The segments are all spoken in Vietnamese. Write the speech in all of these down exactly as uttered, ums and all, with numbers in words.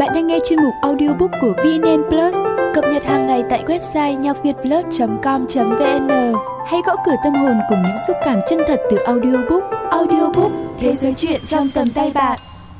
Bạn đang nghe chuyên mục audiobook của vê en en Plus, cập nhật hàng ngày tại website nhacvietplus chấm com chấm vn. Hãy gõ cửa tâm hồn cùng những xúc cảm chân thật từ audiobook. Audiobook, thế giới truyện trong tầm tay bạn.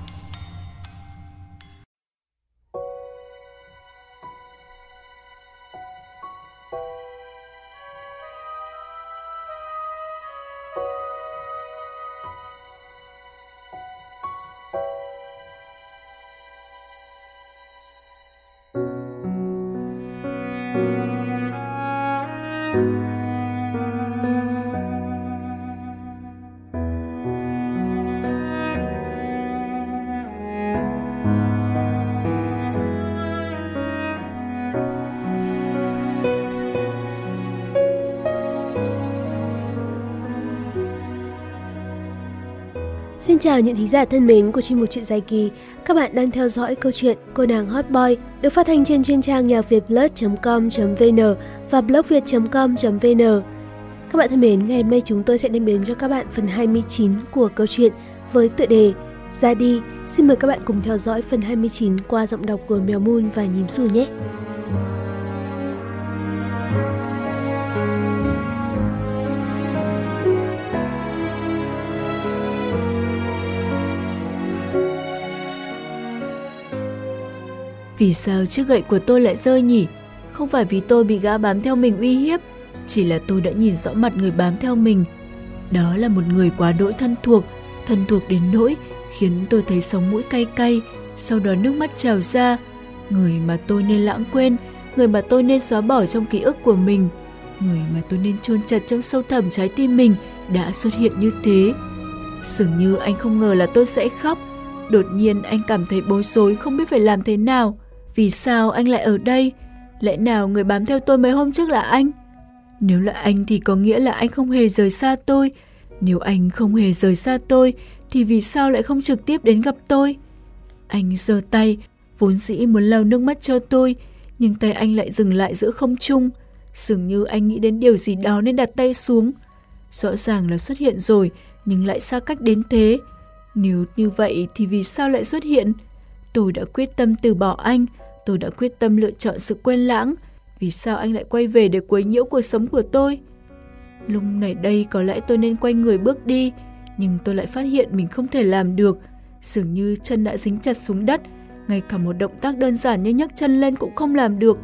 Xin chào những thính giả thân mến của chuyên mục Chuyện Dài Kỳ. Các bạn đang theo dõi câu chuyện Cô nàng Hot Boy được phát hành trên chuyên trang nhacvietplus chấm com chấm vn và blogviet chấm com chấm vn. Các bạn thân mến, ngày hôm nay chúng tôi sẽ đem đến cho các bạn phần hai mươi chín của câu chuyện với tựa đề Ra đi. Xin mời các bạn cùng theo dõi phần hai mươi chín qua giọng đọc của Mèo Moon và Nhím Xù nhé. Vì sao chiếc gậy của tôi lại rơi nhỉ? Không phải vì tôi bị gã bám theo mình uy hiếp, chỉ là tôi đã nhìn rõ mặt người bám theo mình. Đó là một người quá đỗi thân thuộc, thân thuộc đến nỗi khiến tôi thấy sống mũi cay cay, sau đó nước mắt trào ra. Người mà tôi nên lãng quên, người mà tôi nên xóa bỏ trong ký ức của mình, người mà tôi nên chôn chặt trong sâu thẳm trái tim mình đã xuất hiện như thế. Dường như anh không ngờ là tôi sẽ khóc. Đột nhiên anh cảm thấy bối rối, không biết phải làm thế nào. Vì sao anh lại ở đây? Lẽ nào người bám theo tôi mấy hôm trước là anh? Nếu là anh thì có nghĩa là anh không hề rời xa tôi. Nếu anh không hề rời xa tôi thì vì sao lại không trực tiếp đến gặp tôi? Anh giơ tay, vốn dĩ muốn lau nước mắt cho tôi, nhưng tay anh lại dừng lại giữa không trung. Dường như anh nghĩ đến điều gì đó nên đặt tay xuống. Rõ ràng là xuất hiện rồi, nhưng lại xa cách đến thế. Nếu như vậy thì vì sao lại xuất hiện? Tôi đã quyết tâm từ bỏ anh, tôi đã quyết tâm lựa chọn sự quên lãng. Vì sao anh lại quay về để quấy nhiễu cuộc sống của tôi? Lúc này đây có lẽ tôi nên quay người bước đi, nhưng tôi lại phát hiện mình không thể làm được. Dường như chân đã dính chặt xuống đất, ngay cả một động tác đơn giản như nhấc chân lên cũng không làm được.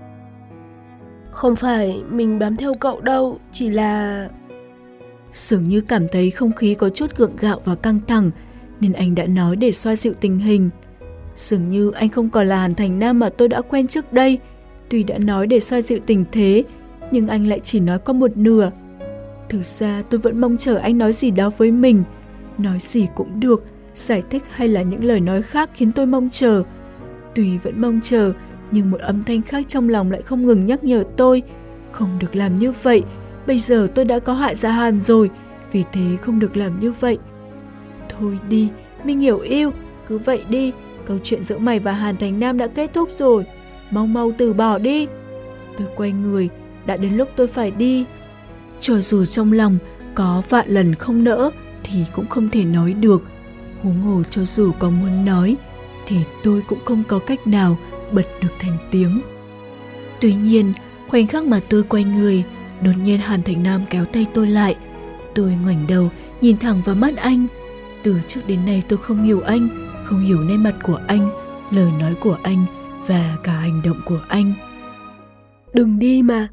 Không phải mình bám theo cậu đâu, chỉ là... Dường như cảm thấy không khí có chút gượng gạo và căng thẳng, nên anh đã nói để xoa dịu tình hình. Dường như anh không còn là Hàn Thành Nam mà tôi đã quen trước đây. Tuy đã nói để xoa dịu tình thế, nhưng anh lại chỉ nói có một nửa. Thực ra tôi vẫn mong chờ anh nói gì đó với mình. Nói gì cũng được, giải thích hay là những lời nói khác khiến tôi mong chờ. Tuy vẫn mong chờ, nhưng một âm thanh khác trong lòng lại không ngừng nhắc nhở tôi. Không được làm như vậy, bây giờ tôi đã có hại Gia Hàn rồi, vì thế không được làm như vậy. Thôi đi, Minh Hiểu yêu, cứ vậy đi. Câu chuyện giữa mày và Hàn Thành Nam đã kết thúc rồi, mau mau từ bỏ đi. Tôi quay người, đã đến lúc tôi phải đi. Cho dù trong lòng có vạn lần không nỡ thì cũng không thể nói được. Huống hồ cho dù có muốn nói thì tôi cũng không có cách nào bật được thành tiếng. Tuy nhiên, khoảnh khắc mà tôi quay người, đột nhiên Hàn Thành Nam kéo tay tôi lại. Tôi ngoảnh đầu, nhìn thẳng vào mắt anh. Từ trước đến nay tôi không hiểu anh, không hiểu nét mặt của anh, lời nói của anh và cả hành động của anh. Đừng đi mà.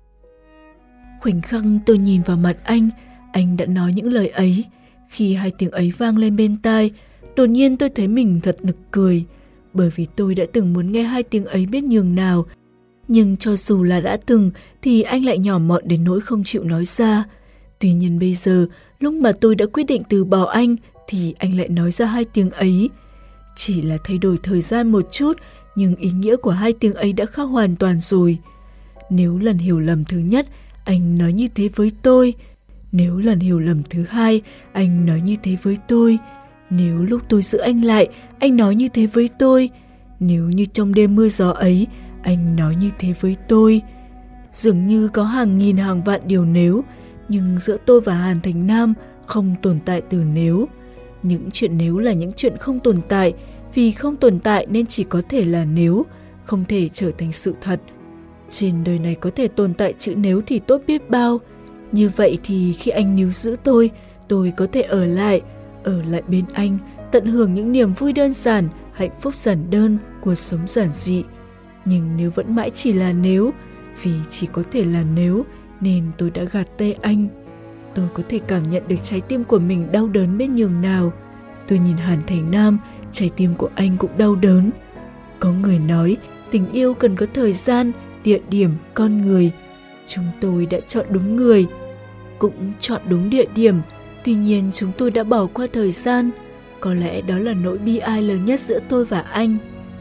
Khoảnh khắc tôi nhìn vào mặt anh, anh đã nói những lời ấy. Khi hai tiếng ấy vang lên bên tai, đột nhiên tôi thấy mình thật nực cười. Bởi vì tôi đã từng muốn nghe hai tiếng ấy biết nhường nào. Nhưng cho dù là đã từng thì anh lại nhỏ mọn đến nỗi không chịu nói ra. Tuy nhiên bây giờ, lúc mà tôi đã quyết định từ bỏ anh thì anh lại nói ra hai tiếng ấy. Chỉ là thay đổi thời gian một chút, nhưng ý nghĩa của hai tiếng ấy đã khác hoàn toàn rồi. Nếu lần hiểu lầm thứ nhất, anh nói như thế với tôi. Nếu lần hiểu lầm thứ hai, anh nói như thế với tôi. Nếu lúc tôi giữ anh lại, anh nói như thế với tôi. Nếu như trong đêm mưa gió ấy, anh nói như thế với tôi. Dường như có hàng nghìn hàng vạn điều nếu, nhưng giữa tôi và Hàn Thành Nam không tồn tại từ nếu. Những chuyện nếu là những chuyện không tồn tại, vì không tồn tại nên chỉ có thể là nếu, không thể trở thành sự thật. Trên đời này có thể tồn tại chữ nếu thì tốt biết bao. Như vậy thì khi anh níu giữ tôi, tôi có thể ở lại, ở lại bên anh, tận hưởng những niềm vui đơn giản, hạnh phúc giản đơn, cuộc sống giản dị. Nhưng nếu vẫn mãi chỉ là nếu, vì chỉ có thể là nếu, nên tôi đã gạt tay anh. Tôi có thể cảm nhận được trái tim của mình đau đớn biết nhường nào. Tôi nhìn Hàn Thành Nam, trái tim của anh cũng đau đớn. Có người nói tình yêu cần có thời gian, địa điểm, con người. Chúng tôi đã chọn đúng người, cũng chọn đúng địa điểm. Tuy nhiên chúng tôi đã bỏ qua thời gian. Có lẽ đó là nỗi bi ai lớn nhất giữa tôi và anh.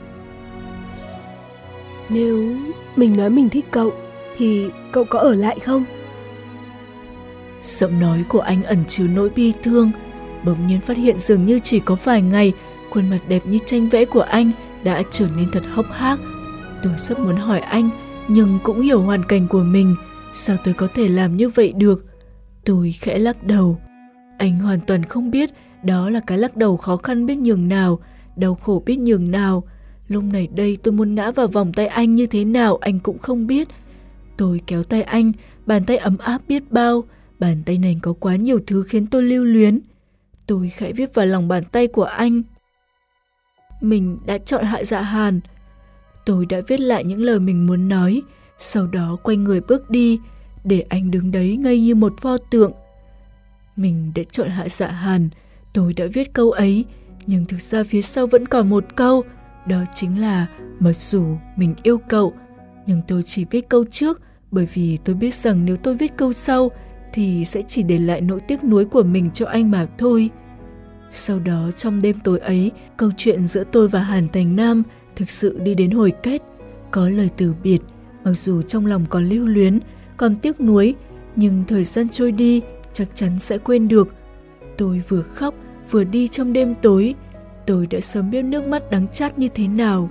Nếu mình nói mình thích cậu, thì cậu có ở lại không? Giọng nói của anh ẩn chứa nỗi bi thương. Bỗng nhiên phát hiện dường như chỉ có vài ngày, khuôn mặt đẹp như tranh vẽ của anh đã trở nên thật hốc hác. Tôi sắp muốn hỏi anh, nhưng cũng hiểu hoàn cảnh của mình. Sao tôi có thể làm như vậy được? Tôi khẽ lắc đầu. Anh hoàn toàn không biết đó là cái lắc đầu khó khăn biết nhường nào, đau khổ biết nhường nào. Lúc này đây tôi muốn ngã vào vòng tay anh như thế nào anh cũng không biết. Tôi kéo tay anh, bàn tay ấm áp biết bao. Bàn tay này có quá nhiều thứ khiến tôi lưu luyến. Tôi khẽ viết vào lòng bàn tay của anh. Mình đã chọn Hạ Dạ Hàn. Tôi đã viết lại những lời mình muốn nói, sau đó quay người bước đi, để anh đứng đấy ngây như một pho tượng. Mình đã chọn Hạ Dạ Hàn, tôi đã viết câu ấy, nhưng thực ra phía sau vẫn còn một câu, đó chính là mặc dù mình yêu cậu, nhưng tôi chỉ viết câu trước, bởi vì tôi biết rằng nếu tôi viết câu sau, thì sẽ chỉ để lại nỗi tiếc nuối của mình cho anh mà thôi. Sau đó trong đêm tối ấy, câu chuyện giữa tôi và Hàn Thành Nam thực sự đi đến hồi kết. Có lời từ biệt, mặc dù trong lòng còn lưu luyến, còn tiếc nuối, nhưng thời gian trôi đi chắc chắn sẽ quên được. Tôi vừa khóc vừa đi trong đêm tối. Tôi đã sớm biết nước mắt đắng chát như thế nào.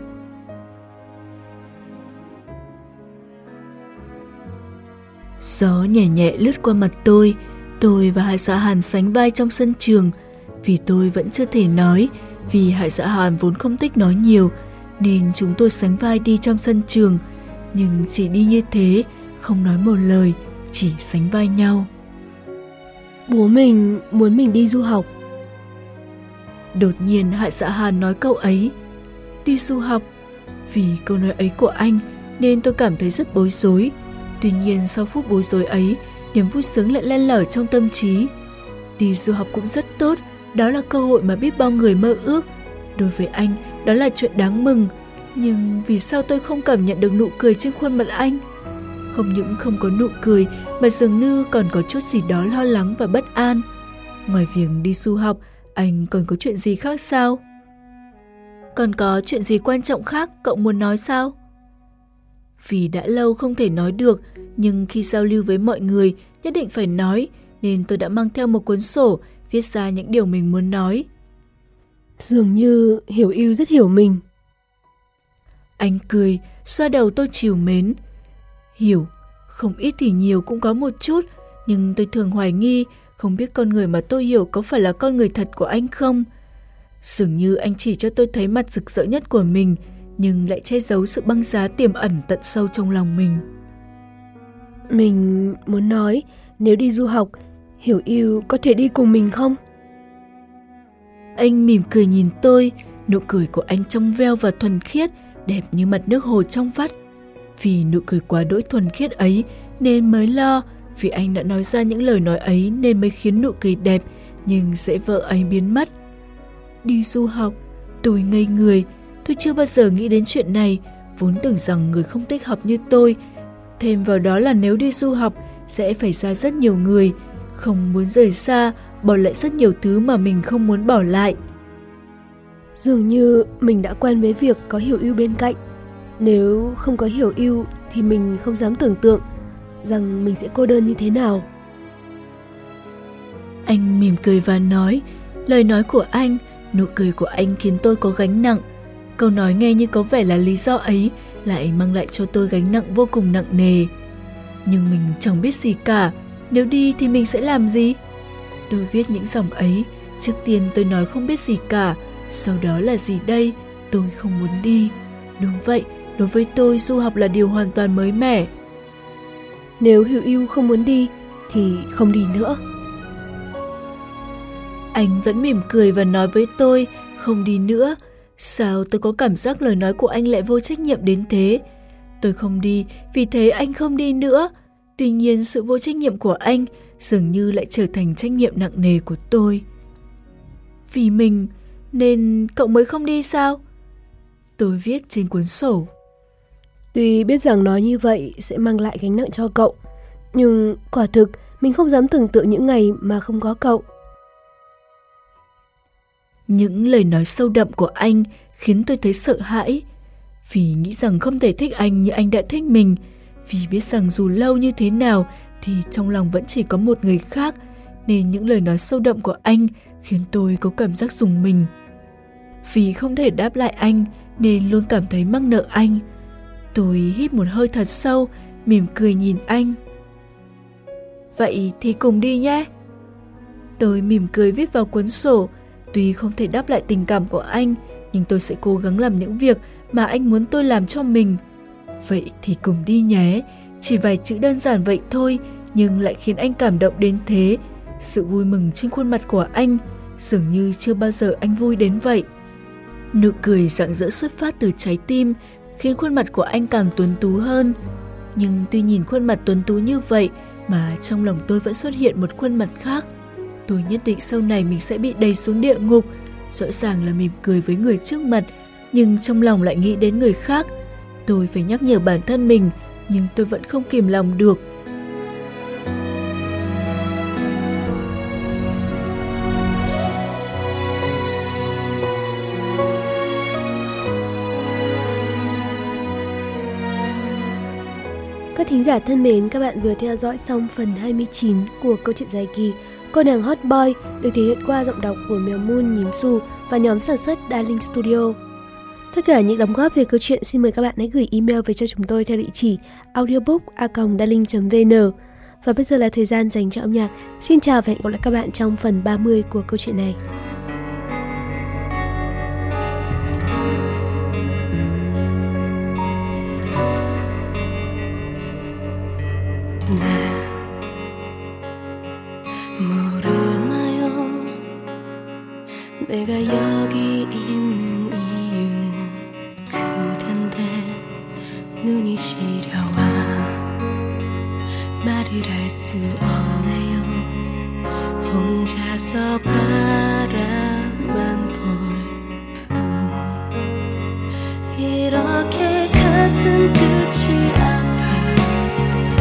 Gió nhẹ nhẹ lướt qua mặt tôi. Tôi và Hạ Dạ Hàn sánh vai trong sân trường. Vì tôi vẫn chưa thể nói, vì Hạ Dạ Hàn vốn không thích nói nhiều, nên chúng tôi sánh vai đi trong sân trường. Nhưng chỉ đi như thế, không nói một lời, chỉ sánh vai nhau. Bố mình muốn mình đi du học. Đột nhiên Hạ Dạ Hàn nói câu ấy. Đi du học? Vì câu nói ấy của anh nên tôi cảm thấy rất bối rối. Tuy nhiên sau phút bối rối ấy, niềm vui sướng lại len lỏi trong tâm trí. Đi du học cũng rất tốt, đó là cơ hội mà biết bao người mơ ước. Đối với anh, đó là chuyện đáng mừng. Nhưng vì sao tôi không cảm nhận được nụ cười trên khuôn mặt anh? Không những không có nụ cười, mà dường như còn có chút gì đó lo lắng và bất an. Ngoài việc đi du học, anh còn có chuyện gì khác sao? Còn có chuyện gì quan trọng khác cậu muốn nói sao? Vì đã lâu không thể nói được, nhưng khi giao lưu với mọi người nhất định phải nói, nên tôi đã mang theo một cuốn sổ, viết ra những điều mình muốn nói. Dường như Hiểu Yêu rất hiểu mình. Anh cười, xoa đầu tôi trìu mến. Hiểu, không ít thì nhiều cũng có một chút, nhưng tôi thường hoài nghi, không biết con người mà tôi hiểu có phải là con người thật của anh không? Dường như anh chỉ cho tôi thấy mặt rực rỡ nhất của mình, nhưng lại che giấu sự băng giá tiềm ẩn tận sâu trong lòng mình. Mình muốn nói, nếu đi du học, Hiểu Yêu có thể đi cùng mình không? Anh mỉm cười nhìn tôi, nụ cười của anh trong veo và thuần khiết, đẹp như mặt nước hồ trong vắt. Vì nụ cười quá đỗi thuần khiết ấy nên mới lo, vì anh đã nói ra những lời nói ấy nên mới khiến nụ cười đẹp nhưng dễ vỡ ấy biến mất. Đi du học, tôi ngây người, tôi chưa bao giờ nghĩ đến chuyện này, vốn tưởng rằng người không thích hợp như tôi. Thêm vào đó là nếu đi du học sẽ phải xa rất nhiều người, không muốn rời xa, bỏ lại rất nhiều thứ mà mình không muốn bỏ lại. Dường như mình đã quen với việc có Hiểu Yêu bên cạnh. Nếu không có Hiểu Yêu thì mình không dám tưởng tượng rằng mình sẽ cô đơn như thế nào. Anh mỉm cười và nói, lời nói của anh, nụ cười của anh khiến tôi có gánh nặng. Câu nói nghe như có vẻ là lý do ấy lại mang lại cho tôi gánh nặng vô cùng nặng nề. Nhưng mình chẳng biết gì cả, nếu đi thì mình sẽ làm gì? Tôi viết những dòng ấy, trước tiên tôi nói không biết gì cả, Sau đó là gì đây? Tôi không muốn đi. Đúng vậy, đối với tôi du học là điều hoàn toàn mới mẻ. Nếu Hữu Yêu không muốn đi thì không đi nữa. Anh vẫn mỉm cười và nói với tôi, không đi nữa. Sao tôi có cảm giác lời nói của anh lại vô trách nhiệm đến thế? Tôi không đi, vì thế anh không đi nữa. Tuy nhiên sự vô trách nhiệm của anh dường như lại trở thành trách nhiệm nặng nề của tôi. Vì mình, nên cậu mới không đi sao? Tôi viết trên cuốn sổ. Tuy biết rằng nói như vậy sẽ mang lại gánh nặng cho cậu, nhưng quả thực mình không dám tưởng tượng những ngày mà không có cậu. Những lời nói sâu đậm của anh khiến tôi thấy sợ hãi. Vì nghĩ rằng không thể thích anh như anh đã thích mình. Vì biết rằng dù lâu như thế nào thì trong lòng vẫn chỉ có một người khác, nên những lời nói sâu đậm của anh khiến tôi có cảm giác rùng mình. Vì không thể đáp lại anh nên luôn cảm thấy mắc nợ anh. Tôi hít một hơi thật sâu, mỉm cười nhìn anh. Vậy thì cùng đi nhé. Tôi mỉm cười viết vào cuốn sổ. Tuy không thể đáp lại tình cảm của anh, nhưng tôi sẽ cố gắng làm những việc mà anh muốn tôi làm cho mình. Vậy thì cùng đi nhé. Chỉ vài chữ đơn giản vậy thôi, nhưng lại khiến anh cảm động đến thế. Sự vui mừng trên khuôn mặt của anh dường như chưa bao giờ anh vui đến vậy. Nụ cười rạng rỡ xuất phát từ trái tim, khiến khuôn mặt của anh càng tuấn tú hơn. Nhưng tuy nhìn khuôn mặt tuấn tú như vậy mà trong lòng tôi vẫn xuất hiện một khuôn mặt khác. Tôi nhất định sau này mình sẽ bị đẩy xuống địa ngục. Rõ ràng là mỉm cười với người trước mặt, nhưng trong lòng lại nghĩ đến người khác. Tôi phải nhắc nhở bản thân mình, nhưng tôi vẫn không kìm lòng được. Các thính giả thân mến, các bạn vừa theo dõi xong phần hai mươi chín của câu chuyện dài kỳ Cô nàng Hot Boy, được thể hiện qua giọng đọc của Mèo Moon, Nhím Su và nhóm sản xuất Darling Studio. Tất cả những đóng góp về câu chuyện xin mời các bạn hãy gửi email về cho chúng tôi theo địa chỉ audiobook a còng darling chấm vn. Và bây giờ là thời gian dành cho âm nhạc. Xin chào và hẹn gặp lại các bạn trong phần ba mươi của câu chuyện này. 내가 여기 있는 이유는 그댄데 눈이 시려와 말을 할 수 없네요. 혼자서 바라만 볼 뿐 이렇게 가슴 끝이 아파도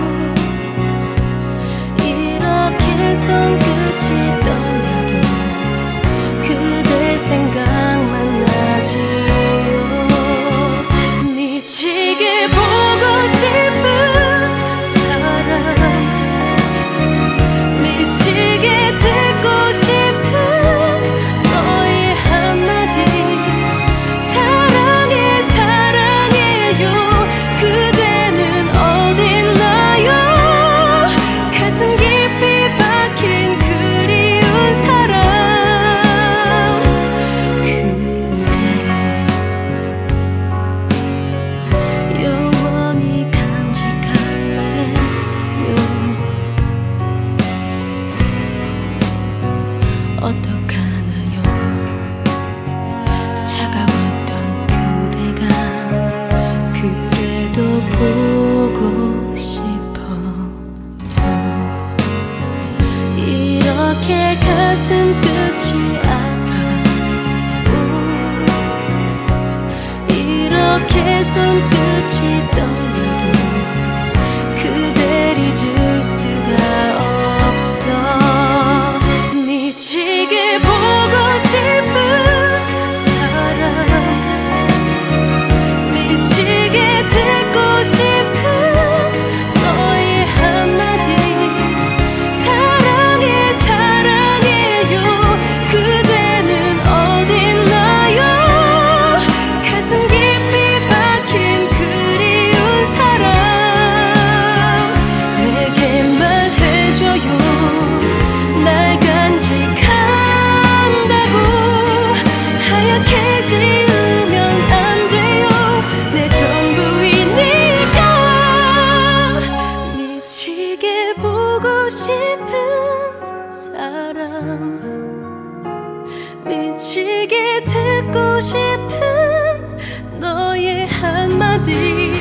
이렇게 손끝이 떨려도 그대 생각만 나지요. 미치게 보고 싶은 사람, 미치게 듣고 싶은 너의 한마디. 사랑해 사랑해요. 그대는 어딨나요? 가슴 깊이 박힌 그리운 사람. 어떡하나요? 차가웠던 그대가 그래도 보고 싶어도 이렇게 가슴 끝이 아파도 이렇게 손끝이 떨려도 그댈 잊을 수가 없어. 미치게 보고 싶은 사람, 미치게 듣고 싶은 너의 한마디. 사랑해 사랑해요. 그대는 어딨나요? 가슴 깊이 박힌 그리운 사람. 내게 미치게 보고 싶은 사람, 미치게 듣고 싶은 너의 한마디